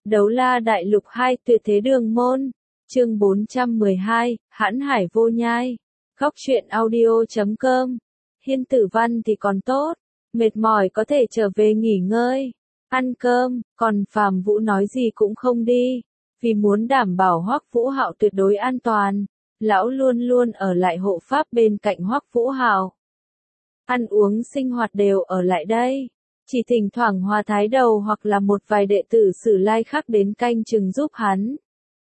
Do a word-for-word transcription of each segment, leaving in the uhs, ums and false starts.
Đấu la đại lục hai tuyệt thế đường môn. Chương bốn trăm mười hai, hãn hải vô nhai. Góc truyện audio chấm com. Hiên Tử Văn thì còn tốt, mệt mỏi có thể trở về nghỉ ngơi, ăn cơm, còn Phàm Vũ nói gì cũng không đi, vì muốn đảm bảo Hoắc Vũ Hạo tuyệt đối an toàn, lão luôn luôn ở lại hộ pháp bên cạnh Hoắc Vũ Hạo. Ăn uống sinh hoạt đều ở lại đây, chỉ thỉnh thoảng Hoa Thái Đầu hoặc là một vài đệ tử Sử Lai khác đến canh chừng giúp hắn,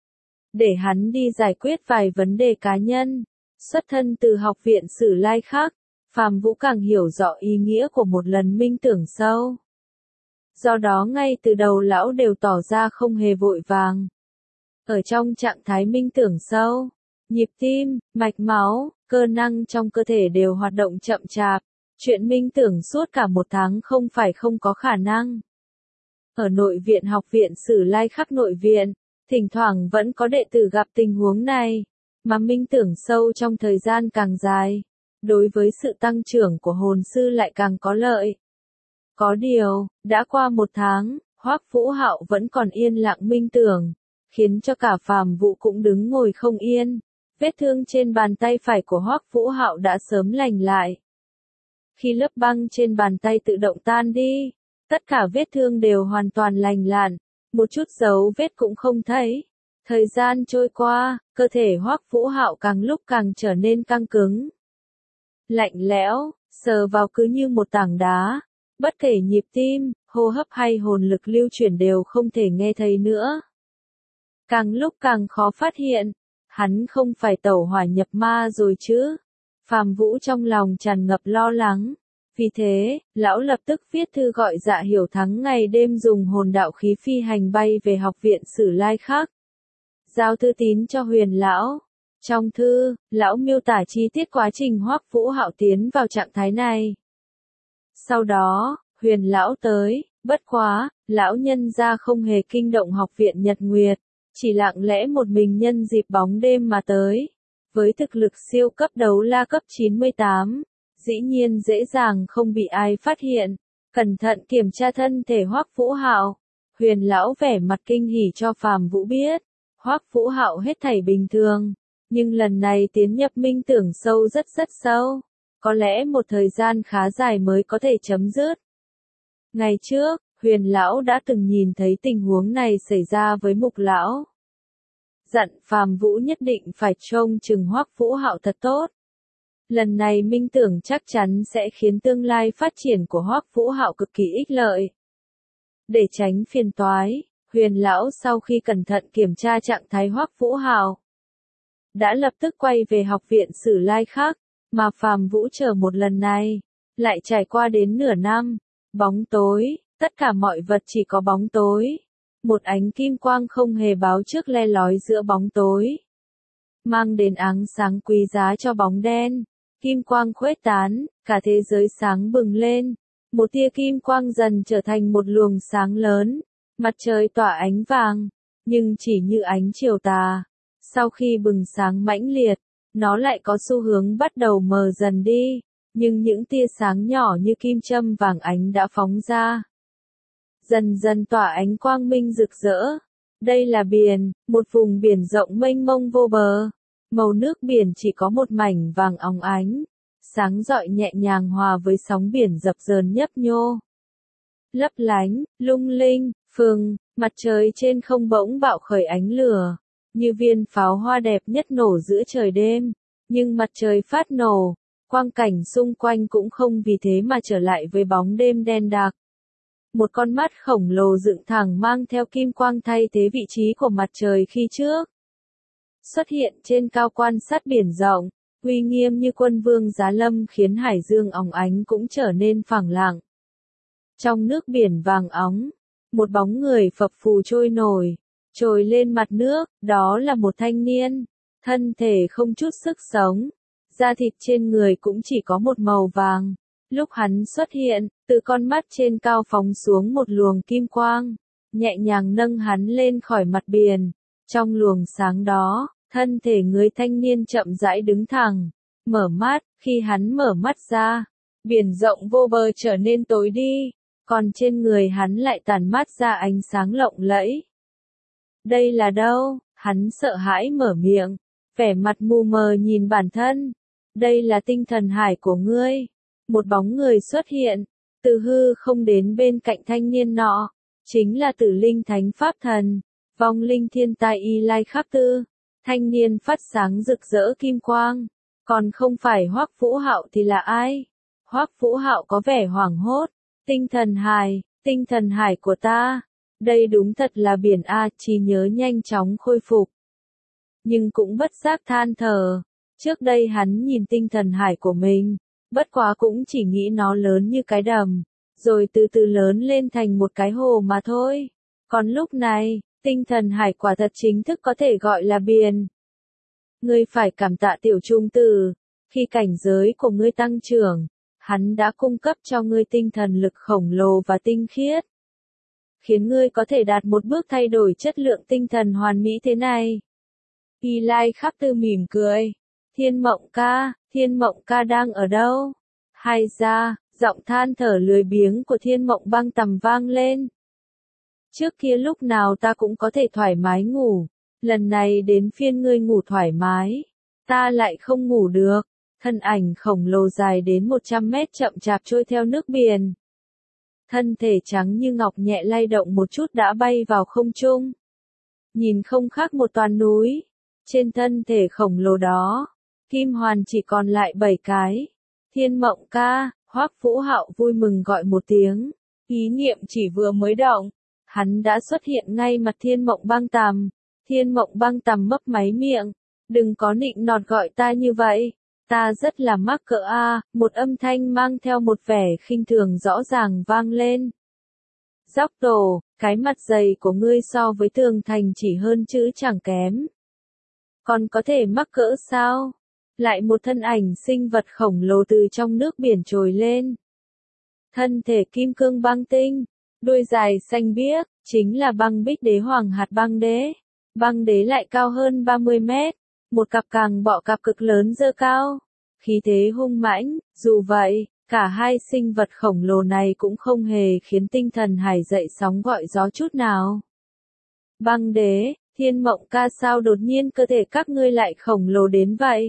để hắn đi giải quyết vài vấn đề cá nhân. Xuất thân từ học viện Sử Lai khác, Phàm Vũ càng hiểu rõ ý nghĩa của một lần minh tưởng sâu. Do đó ngay từ đầu lão đều tỏ ra không hề vội vàng. Ở trong trạng thái minh tưởng sâu, nhịp tim, mạch máu, cơ năng trong cơ thể đều hoạt động chậm chạp. Chuyện minh tưởng suốt cả một tháng không phải không có khả năng. Ở nội viện học viện Sử Lai khắc nội viện, thỉnh thoảng vẫn có đệ tử gặp tình huống này, mà minh tưởng sâu trong thời gian càng dài, đối với sự tăng trưởng của hồn sư lại càng có lợi. Có điều, đã qua một tháng, Hoắc Vũ Hạo vẫn còn yên lặng minh tưởng, khiến cho cả Phàm Vũ cũng đứng ngồi không yên. Vết thương trên bàn tay phải của Hoắc Vũ Hạo đã sớm lành lại. Khi lớp băng trên bàn tay tự động tan đi, tất cả vết thương đều hoàn toàn lành lặn, một chút dấu vết cũng không thấy. Thời gian trôi qua, cơ thể Hoắc Vũ Hạo càng lúc càng trở nên căng cứng, lạnh lẽo, sờ vào cứ như một tảng đá, bất kể nhịp tim, hô hấp hay hồn lực lưu chuyển đều không thể nghe thấy nữa. Càng lúc càng khó phát hiện, hắn không phải tẩu hỏa nhập ma rồi chứ? Phàm Vũ trong lòng tràn ngập lo lắng, vì thế, lão lập tức viết thư gọi Dạ Hiểu Thắng ngày đêm dùng hồn đạo khí phi hành bay về học viện Sử Lai khác. Giao thư tín cho Huyền lão. Trong thư, lão miêu tả chi tiết quá trình Hoắc Vũ Hạo tiến vào trạng thái này. Sau đó, Huyền lão tới, bất quá, lão nhân ra không hề kinh động học viện Nhật Nguyệt, chỉ lặng lẽ một mình nhân dịp bóng đêm mà tới. Với thực lực siêu cấp đấu la cấp chín mươi tám, dĩ nhiên dễ dàng không bị ai phát hiện. Cẩn thận kiểm tra thân thể Hoắc Vũ Hạo, Huyền lão vẻ mặt kinh hỉ cho Phàm Vũ biết, Hoắc Vũ Hạo hết thảy bình thường, nhưng lần này tiến nhập minh tưởng sâu rất rất sâu, có lẽ một thời gian khá dài mới có thể chấm dứt. Ngày trước, Huyền lão đã từng nhìn thấy tình huống này xảy ra với Mục lão. Dặn Phàm Vũ nhất định phải trông chừng Hoắc Vũ Hạo thật tốt. Lần này minh tưởng chắc chắn sẽ khiến tương lai phát triển của Hoắc Vũ Hạo cực kỳ ích lợi. Để tránh phiền toái, Huyền lão sau khi cẩn thận kiểm tra trạng thái Hoắc Vũ Hạo, đã lập tức quay về học viện Sử Lai khác, mà Phàm Vũ chờ một lần này, lại trải qua đến nửa năm. Bóng tối, tất cả mọi vật chỉ có bóng tối. Một ánh kim quang không hề báo trước le lói giữa bóng tối, mang đến ánh sáng quý giá cho bóng đen. Kim quang khuếch tán, cả thế giới sáng bừng lên. Một tia kim quang dần trở thành một luồng sáng lớn. Mặt trời tỏa ánh vàng, nhưng chỉ như ánh chiều tà. Sau khi bừng sáng mãnh liệt, nó lại có xu hướng bắt đầu mờ dần đi. Nhưng những tia sáng nhỏ như kim châm vàng ánh đã phóng ra, dần dần tỏa ánh quang minh rực rỡ. Đây là biển, một vùng biển rộng mênh mông vô bờ. Màu nước biển chỉ có một mảnh vàng óng ánh, sáng rọi nhẹ nhàng hòa với sóng biển dập dờn nhấp nhô. Lấp lánh, lung linh, phừng, mặt trời trên không bỗng bạo khởi ánh lửa, như viên pháo hoa đẹp nhất nổ giữa trời đêm. Nhưng mặt trời phát nổ, quang cảnh xung quanh cũng không vì thế mà trở lại với bóng đêm đen đặc. Một con mắt khổng lồ dựng thẳng mang theo kim quang thay thế vị trí của mặt trời khi trước, xuất hiện trên cao quan sát biển rộng, uy nghiêm như quân vương giá lâm khiến hải dương óng ánh cũng trở nên phẳng lặng. Trong nước biển vàng óng, một bóng người phập phù trôi nổi, trồi lên mặt nước, đó là một thanh niên, thân thể không chút sức sống, da thịt trên người cũng chỉ có một màu vàng. Lúc hắn xuất hiện, từ con mắt trên cao phóng xuống một luồng kim quang, nhẹ nhàng nâng hắn lên khỏi mặt biển. Trong luồng sáng đó, thân thể người thanh niên chậm rãi đứng thẳng, mở mắt. Khi hắn mở mắt ra, biển rộng vô bờ trở nên tối đi, còn trên người hắn lại tản mát ra ánh sáng lộng lẫy. Đây là đâu? Hắn sợ hãi mở miệng, vẻ mặt mù mờ nhìn bản thân. Đây là tinh thần hải của ngươi. Một bóng người xuất hiện, từ hư không đến bên cạnh thanh niên nọ, chính là Tử Linh Thánh Pháp Thần, vong linh thiên tai Y Lai Khắc Tư. Thanh niên phát sáng rực rỡ kim quang, còn không phải Hoắc Vũ Hạo thì là ai? Hoắc Vũ Hạo có vẻ hoảng hốt, tinh thần hải, tinh thần hải của ta, đây đúng thật là biển A, trí nhớ nhanh chóng khôi phục. Nhưng cũng bất giác than thở, trước đây hắn nhìn tinh thần hải của mình, bất quá cũng chỉ nghĩ nó lớn như cái đầm, rồi từ từ lớn lên thành một cái hồ mà thôi. Còn lúc này, tinh thần hải quả thật chính thức có thể gọi là biển. Ngươi phải cảm tạ Tiểu Trung Tử, khi cảnh giới của ngươi tăng trưởng, hắn đã cung cấp cho ngươi tinh thần lực khổng lồ và tinh khiết, khiến ngươi có thể đạt một bước thay đổi chất lượng tinh thần hoàn mỹ thế này. Y Lai Khắc Tư mỉm cười, Thiên Mộng ca, Thiên Mộng ca đang ở đâu? Hay ra, giọng than thở lười biếng của Thiên Mộng Băng Tầm vang lên. Trước kia lúc nào ta cũng có thể thoải mái ngủ, lần này đến phiên ngươi ngủ thoải mái, ta lại không ngủ được. Thân ảnh khổng lồ dài đến một trăm mét chậm chạp trôi theo nước biển. Thân thể trắng như ngọc nhẹ lay động một chút đã bay vào không trung. Nhìn không khác một toán núi. Trên thân thể khổng lồ đó, kim hoàn chỉ còn lại bảy cái. Thiên Mộng ca, Hoắc Vũ Hạo vui mừng gọi một tiếng. Ý niệm chỉ vừa mới động, hắn đã xuất hiện ngay mặt Thiên Mộng Băng Tầm. Thiên Mộng Băng Tầm mấp máy miệng. Đừng có nịnh nọt gọi ta như vậy. Ta rất là mắc cỡ a, một âm thanh mang theo một vẻ khinh thường rõ ràng vang lên. Dóc tổ, cái mặt dày của ngươi so với tường thành chỉ hơn chứ chẳng kém. Còn có thể mắc cỡ sao? Lại một thân ảnh sinh vật khổng lồ từ trong nước biển trồi lên. Thân thể kim cương băng tinh, đuôi dài xanh biếc, chính là Băng Bích Đế Hoàng hạt băng đế. Băng đế lại cao hơn ba mươi mét. Một cặp càng bọ cặp cực lớn dơ cao, khí thế hung mãnh. Dù vậy, cả hai sinh vật khổng lồ này cũng không hề khiến tinh thần hải dậy sóng gọi gió chút nào. Băng đế, Thiên Mộng ca, sao đột nhiên cơ thể các ngươi lại khổng lồ đến vậy?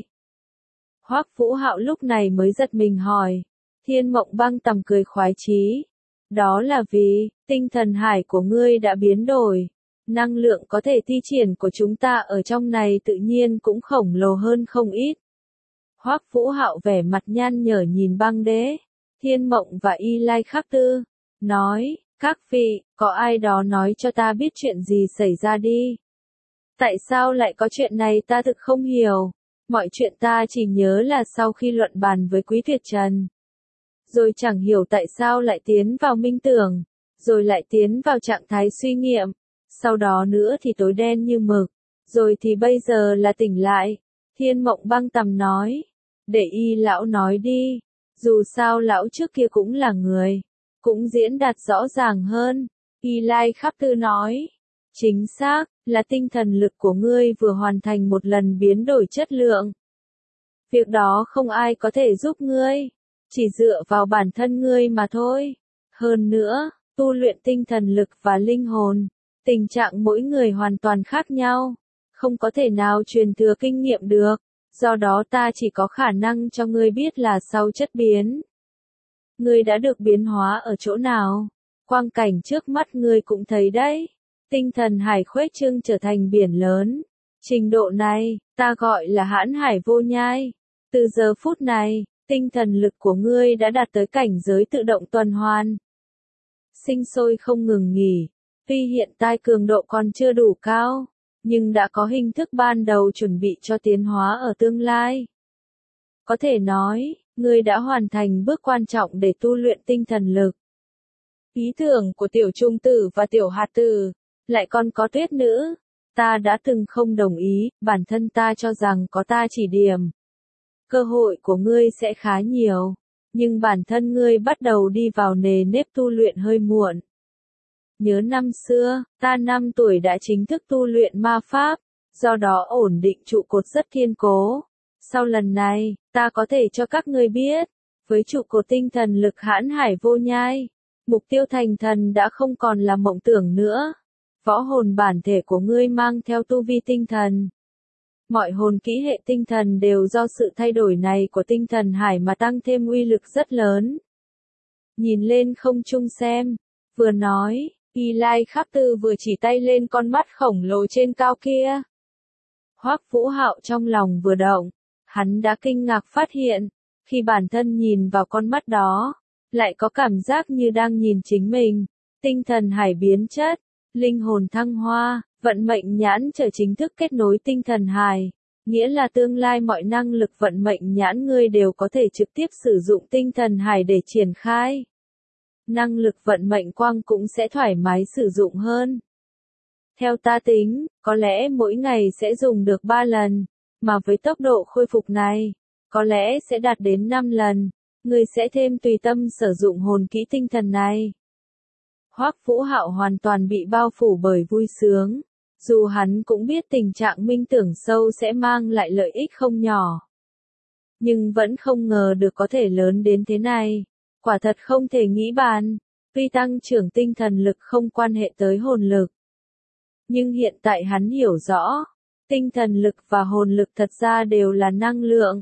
Hoắc Vũ Hạo lúc này mới giật mình hỏi. Thiên Mộng Băng Tầm cười khoái chí. Đó là vì, tinh thần hải của ngươi đã biến đổi. Năng lượng có thể thi triển của chúng ta ở trong này tự nhiên cũng khổng lồ hơn không ít. Hoắc Vũ Hạo vẻ mặt nhăn nhở nhìn Băng đế, Thiên Mộng và Y Lai Khắc Tư, nói, các vị, có ai đó nói cho ta biết chuyện gì xảy ra đi. Tại sao lại có chuyện này ta thực không hiểu, mọi chuyện ta chỉ nhớ là sau khi luận bàn với Quý Tuyệt Trần. Rồi chẳng hiểu tại sao lại tiến vào minh tưởng, rồi lại tiến vào trạng thái suy nghiệm. Sau đó nữa thì tối đen như mực, rồi thì bây giờ là tỉnh lại. Thiên Mộng Băng Tầm nói, để Y lão nói đi, dù sao lão trước kia cũng là người, cũng diễn đạt rõ ràng hơn. Y Lai Khắc Tư nói, chính xác, là tinh thần lực của ngươi vừa hoàn thành một lần biến đổi chất lượng. Việc đó không ai có thể giúp ngươi, chỉ dựa vào bản thân ngươi mà thôi. Hơn nữa, tu luyện tinh thần lực và linh hồn, tình trạng mỗi người hoàn toàn khác nhau, không có thể nào truyền thừa kinh nghiệm được, do đó ta chỉ có khả năng cho ngươi biết là sau chất biến. Ngươi đã được biến hóa ở chỗ nào? Quang cảnh trước mắt ngươi cũng thấy đấy. Tinh thần hải khuếch trương trở thành biển lớn. Trình độ này, ta gọi là hãn hải vô nhai. Từ giờ phút này, tinh thần lực của ngươi đã đạt tới cảnh giới tự động tuần hoàn. Sinh sôi không ngừng nghỉ. Tuy hiện tại cường độ còn chưa đủ cao, nhưng đã có hình thức ban đầu chuẩn bị cho tiến hóa ở tương lai. Có thể nói, ngươi đã hoàn thành bước quan trọng để tu luyện tinh thần lực. Ý tưởng của Tiểu Trung Tử và Tiểu Hạt Tử, lại còn có Tuyết Nữ, ta đã từng không đồng ý, bản thân ta cho rằng có ta chỉ điểm. Cơ hội của ngươi sẽ khá nhiều, nhưng bản thân ngươi bắt đầu đi vào nề nếp tu luyện hơi muộn. Nhớ năm xưa, ta năm tuổi đã chính thức tu luyện ma pháp, do đó ổn định trụ cột rất kiên cố. Sau lần này, ta có thể cho các ngươi biết, với trụ cột tinh thần lực hãn hải vô nhai, mục tiêu thành thần đã không còn là mộng tưởng nữa. võ hồn bản thể của ngươi mang theo tu vi tinh thần. Mọi hồn kỹ hệ tinh thần đều do sự thay đổi này của tinh thần hải mà tăng thêm uy lực rất lớn. Nhìn lên không trung xem, vừa nói, Y Lai Khắc Tư vừa chỉ tay lên con mắt khổng lồ trên cao kia. Hoắc Vũ Hạo trong lòng vừa động, hắn đã kinh ngạc phát hiện, khi bản thân nhìn vào con mắt đó, lại có cảm giác như đang nhìn chính mình. Tinh thần hải biến chất, linh hồn thăng hoa, vận mệnh nhãn trở chính thức kết nối tinh thần hải, nghĩa là tương lai mọi năng lực vận mệnh nhãn ngươi đều có thể trực tiếp sử dụng tinh thần hải để triển khai. Năng lực vận mệnh quang cũng sẽ thoải mái sử dụng hơn. Theo ta tính, có lẽ mỗi ngày sẽ dùng được ba lần, mà với tốc độ khôi phục này, có lẽ sẽ đạt đến năm lần, ngươi sẽ thêm tùy tâm sử dụng hồn kỹ tinh thần này. Hoắc Vũ Hạo hoàn toàn bị bao phủ bởi vui sướng, dù hắn cũng biết tình trạng minh tưởng sâu sẽ mang lại lợi ích không nhỏ. Nhưng vẫn không ngờ được có thể lớn đến thế này, quả thật không thể nghĩ bàn, tuy tăng trưởng tinh thần lực không quan hệ tới hồn lực. Nhưng hiện tại hắn hiểu rõ, tinh thần lực và hồn lực thật ra đều là năng lượng.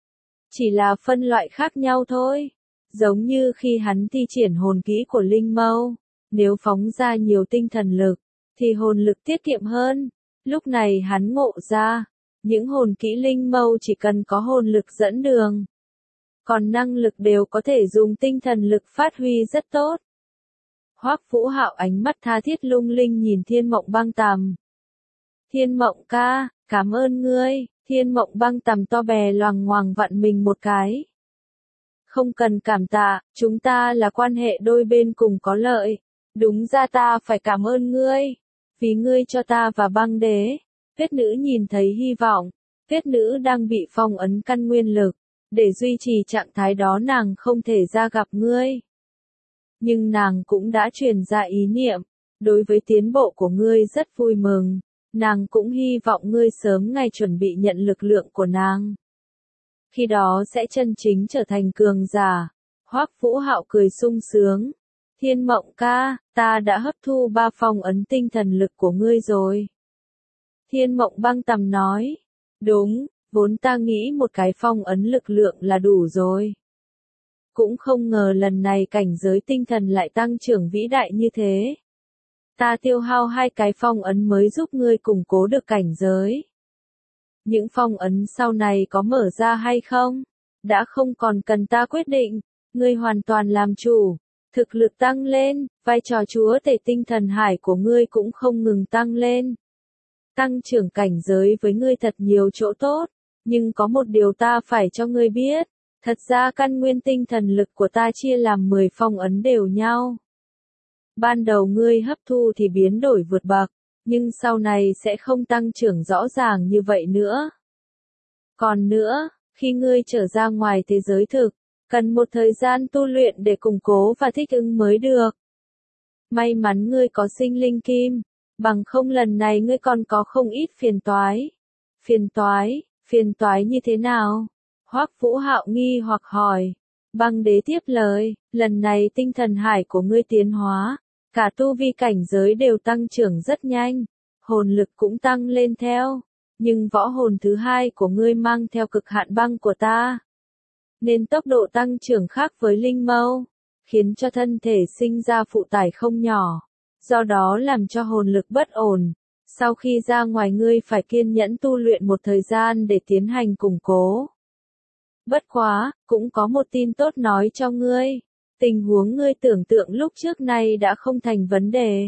Chỉ là phân loại khác nhau thôi, giống như khi hắn thi triển hồn kỹ của Linh Mâu. Nếu phóng ra nhiều tinh thần lực, thì hồn lực tiết kiệm hơn. Lúc này hắn ngộ ra, những hồn kỹ Linh Mâu chỉ cần có hồn lực dẫn đường. Còn năng lực đều có thể dùng tinh thần lực phát huy rất tốt. Hoắc Vũ Hạo ánh mắt tha thiết lung linh nhìn Thiên Mộng Băng Tằm. Thiên Mộng ca, cảm ơn ngươi. Thiên Mộng Băng Tằm to bè loằng ngoằng vặn mình một cái. Không cần cảm tạ, chúng ta là quan hệ đôi bên cùng có lợi. Đúng ra ta phải cảm ơn ngươi, vì ngươi cho ta và băng đế. Tuyết nữ nhìn thấy hy vọng, tuyết nữ đang bị phong ấn căn nguyên lực, để duy trì trạng thái đó nàng không thể ra gặp ngươi. Nhưng nàng cũng đã truyền ra ý niệm, đối với tiến bộ của ngươi rất vui mừng, nàng cũng hy vọng ngươi sớm ngày chuẩn bị nhận lực lượng của nàng. Khi đó sẽ chân chính trở thành cường giả. Hoắc Vũ Hạo cười sung sướng. Thiên Mộng ca, ta đã hấp thu ba phong ấn tinh thần lực của ngươi rồi. Thiên Mộng Băng Tằm nói. Đúng, vốn ta nghĩ một cái phong ấn lực lượng là đủ rồi. Cũng không ngờ lần này cảnh giới tinh thần lại tăng trưởng vĩ đại như thế. Ta tiêu hao hai cái phong ấn mới giúp ngươi củng cố được cảnh giới. Những phong ấn sau này có mở ra hay không? Đã không còn cần ta quyết định, ngươi hoàn toàn làm chủ. Thực lực tăng lên, vai trò chúa tể tinh thần hải của ngươi cũng không ngừng tăng lên. Tăng trưởng cảnh giới với ngươi thật nhiều chỗ tốt, nhưng có một điều ta phải cho ngươi biết, thật ra căn nguyên tinh thần lực của ta chia làm mười phong ấn đều nhau. Ban đầu ngươi hấp thu thì biến đổi vượt bậc, nhưng sau này sẽ không tăng trưởng rõ ràng như vậy nữa. Còn nữa, khi ngươi trở ra ngoài thế giới thực, cần một thời gian tu luyện để củng cố và thích ứng mới được. May mắn ngươi có sinh linh kim, bằng không lần này ngươi còn có không ít phiền toái. Phiền toái, phiền toái như thế nào? Hoắc Vũ Hạo nghi hoặc hỏi. Băng đế tiếp lời, lần này tinh thần hải của ngươi tiến hóa, cả tu vi cảnh giới đều tăng trưởng rất nhanh, hồn lực cũng tăng lên theo, nhưng võ hồn thứ hai của ngươi mang theo cực hạn băng của ta. Nên tốc độ tăng trưởng khác với Linh Mâu, khiến cho thân thể sinh ra phụ tải không nhỏ, do đó làm cho hồn lực bất ổn. Sau khi ra ngoài ngươi phải kiên nhẫn tu luyện một thời gian để tiến hành củng cố. Bất quá, cũng có một tin tốt nói cho ngươi, tình huống ngươi tưởng tượng lúc trước này đã không thành vấn đề.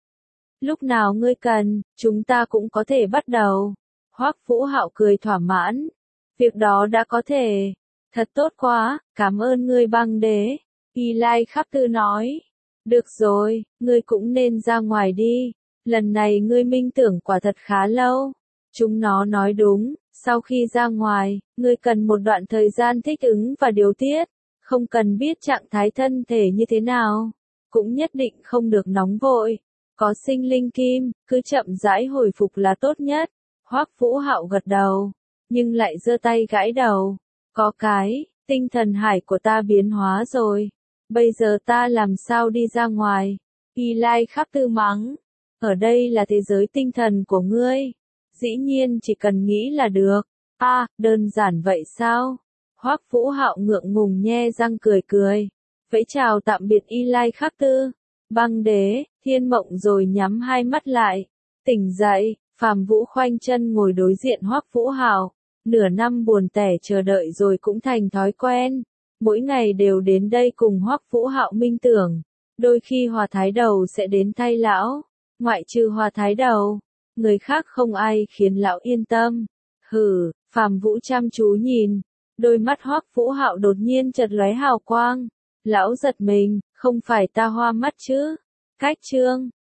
Lúc nào ngươi cần, chúng ta cũng có thể bắt đầu. Hoắc Vũ Hạo cười thỏa mãn, việc đó đã có thể. Thật tốt quá, cảm ơn ngươi băng đế. Y Lai Khắc Tư nói. Được rồi, ngươi cũng nên ra ngoài đi. Lần này ngươi minh tưởng quả thật khá lâu. Chúng nó nói đúng, sau khi ra ngoài, ngươi cần một đoạn thời gian thích ứng và điều tiết. Không cần biết trạng thái thân thể như thế nào. Cũng nhất định không được nóng vội. Có sinh linh kim, cứ chậm rãi hồi phục là tốt nhất. Hoắc Vũ Hạo gật đầu, nhưng lại giơ tay gãi đầu. Có cái, tinh thần hải của ta biến hóa rồi. Bây giờ ta làm sao đi ra ngoài? Y Lai Khắc Tư mắng. Ở đây là thế giới tinh thần của ngươi. Dĩ nhiên chỉ cần nghĩ là được. A, à, đơn giản vậy sao? Hoắc Vũ Hạo ngượng ngùng nhe răng cười cười. Vẫy chào tạm biệt Y Lai Khắc Tư. Băng Đế, Thiên Mộng rồi nhắm hai mắt lại. Tỉnh dậy, Phàm Vũ khoanh chân ngồi đối diện Hoắc Vũ Hạo. Nửa năm buồn tẻ chờ đợi rồi cũng thành thói quen. Mỗi ngày đều đến đây cùng Hoắc Vũ Hạo minh tưởng. Đôi khi Hòa Thái Đầu sẽ đến thay lão. Ngoại trừ Hòa Thái Đầu, người khác không ai khiến lão yên tâm. Hừ, Phàm Vũ chăm chú nhìn. Đôi mắt Hoắc Vũ Hạo đột nhiên chợt lóe hào quang. Lão giật mình, không phải ta hoa mắt chứ? Cách chương